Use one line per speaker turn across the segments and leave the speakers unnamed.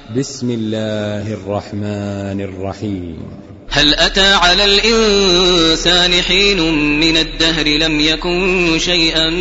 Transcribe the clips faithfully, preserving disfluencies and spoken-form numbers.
بسم الله الرحمن الرحيم.
هل أتى على الإنسان حين من الدهر لم يكن شيئا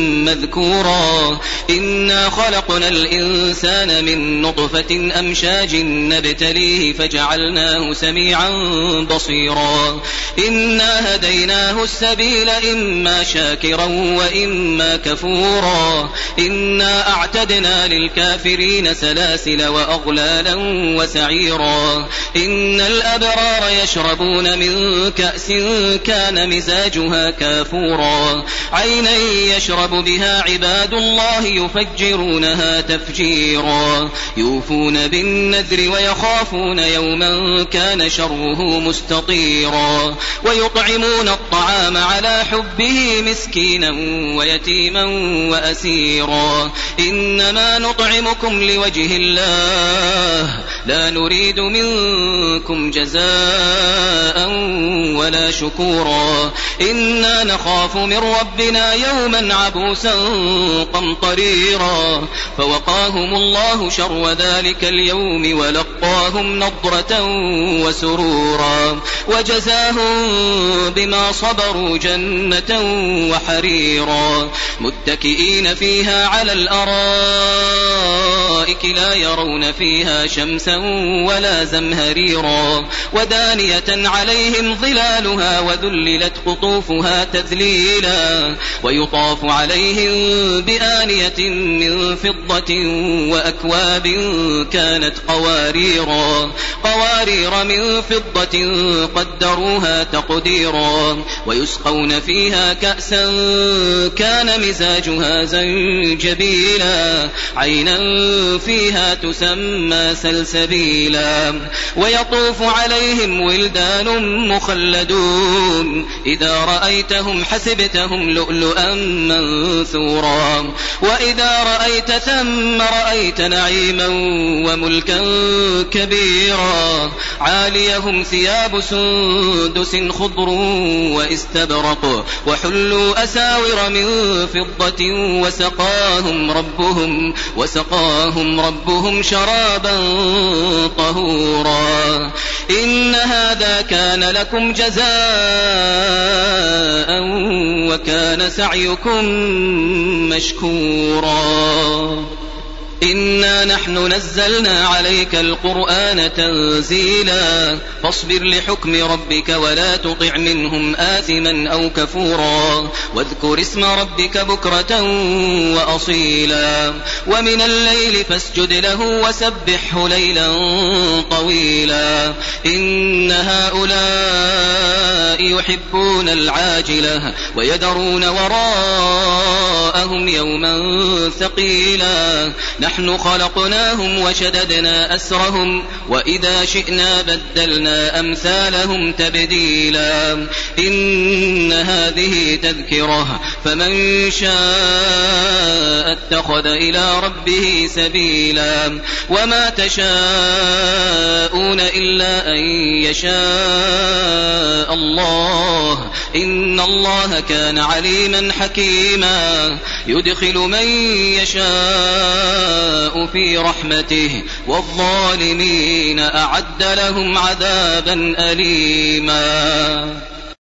مذكورا إنا خلقنا الإنسان من نطفة أمشاج نبتليه فجعلناه سميعا بصيرا إنا هديناه السبيل إما شاكرا وإما كفورا إنا أعتدنا للكافرين سلاسل وأغلالا وسعيرا إن الأبرار يشربون من كأس كان مزاجها كافورا عينا يشرب بها عباد الله يفجرونها تفجيرا يوفون بالنذر ويخافون يوما كان شره مستطيرا ويطعمون الطعام على حبه مسكينا ويتيما وأسيرا إنما نطعمكم لوجه الله لا نريد منكم جزاء ولا شكورا إنا نخاف من ربنا يوما عبوسا قمطريرا فوقاهم الله شر ذلك اليوم ولقاهم نضرة وسرورا وجزاهم بما صبروا جنة وحريرا متكئين فيها على الأرائك لا يرون فيها شمسا ولا زمهريرا ودانية عليهم ظلالها وذللت قطوفها تذليلا ويطاف عليهم بآنية من فضة وأكواب كانت قواريرا قوارير من فضة قدروها تقديرا ويسقون فيها كأسا كان مزاجها زنجبيلا عينا فيها تسمى سلسبيلا ويطوف عليهم ولدان مخلدون إذا رأيتهم حسبتهم لؤلؤا منثورا وإذا رأيت ثم رأيت نعيما وملكا كبيرا عاليهم ثياب سندس خضر واستبرق وحلوا أساور من فضة وسقاهم ربهم وسقاهم ربهم شرابا طهورا إن هذا كان لكم جزاء وكان سعيكم مشكورا إنا نحن نزلنا عليك القرآن تنزيلا فاصبر لحكم ربك ولا تطع منهم آثما أو كفورا واذكر اسم ربك بكرة وأصيلا ومن الليل فاسجد له وسبحه ليلا طويلا إن هؤلاء يحبون العاجلة ويذرون وراءهم يوما ثقيلا نحن خلقناهم وشددنا أسرهم وإذا شئنا بدلنا أمثالهم تبديلا إن هذه تذكرة فمن شاء اتخذ إلى ربه سبيلا وما تشاءون إلا أن يشاء الله إن الله كان عليما حكيما يدخل من يشاء في رحمته والظالمين أعد لهم عذابا أليما.